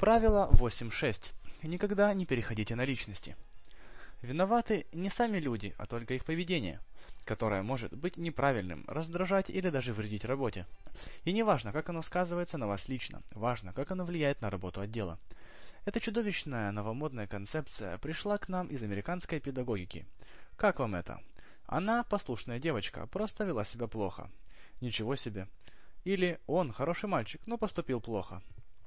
Правило 8.6. Никогда не переходите на личности. Виноваты не сами люди, а только их поведение, которое может быть неправильным, раздражать или даже вредить работе. И не важно, как оно сказывается на вас лично, важно, как оно влияет на работу отдела. Эта чудовищная новомодная концепция пришла к нам из американской педагогики. Как вам это? Она, послушная девочка, просто вела себя плохо. Ничего себе. Или он хороший мальчик, но поступил плохо.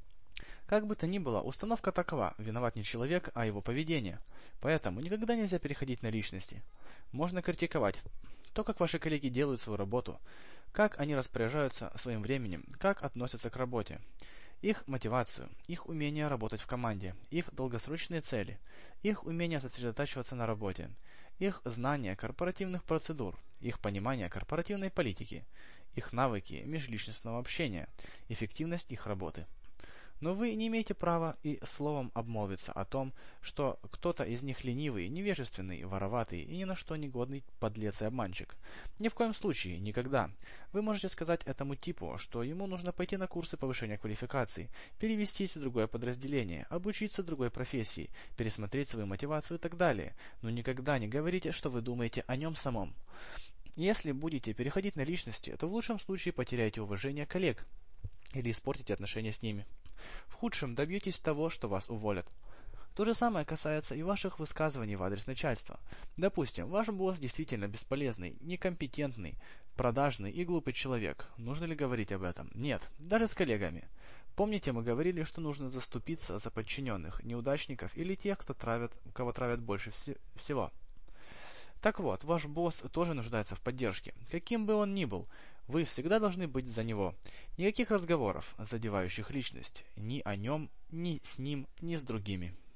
Как бы то ни было, установка такова: виноват не человек, а его поведение. Поэтому никогда нельзя переходить на личности. Можно критиковать то, как ваши коллеги делают свою работу, как они распоряжаются своим временем, как относятся к работе, их мотивацию, их умение работать в команде, их долгосрочные цели, их умение сосредотачиваться на работе, их знание корпоративных процедур, их понимание корпоративной политики, их навыки межличностного общения, эффективность их работы. Но вы не имеете права и словом обмолвиться о том, что кто-то из них ленивый, невежественный, вороватый и ни на что не годный подлец и обманщик. Ни в коем случае, никогда. Вы можете сказать этому типу, что ему нужно пойти на курсы повышения квалификации, перевестись в другое подразделение, обучиться другой профессии, пересмотреть свою мотивацию и так далее. Но никогда не говорите, что вы думаете о нем самом. Если будете переходить на личности, то в лучшем случае потеряете уважение коллег или испортите отношения с ними. В худшем добьетесь того, что вас уволят. То же самое касается и ваших высказываний в адрес начальства. Допустим, ваш босс действительно бесполезный, некомпетентный, продажный и глупый человек. Нужно ли говорить об этом? Нет, даже с коллегами. Помните, мы говорили, что нужно заступиться за подчиненных, неудачников или тех, кого травят больше всего. Так вот, ваш босс тоже нуждается в поддержке. Каким бы он ни был, вы всегда должны быть за него. Никаких разговоров, задевающих личность, ни о нем, ни с ним, ни с другими.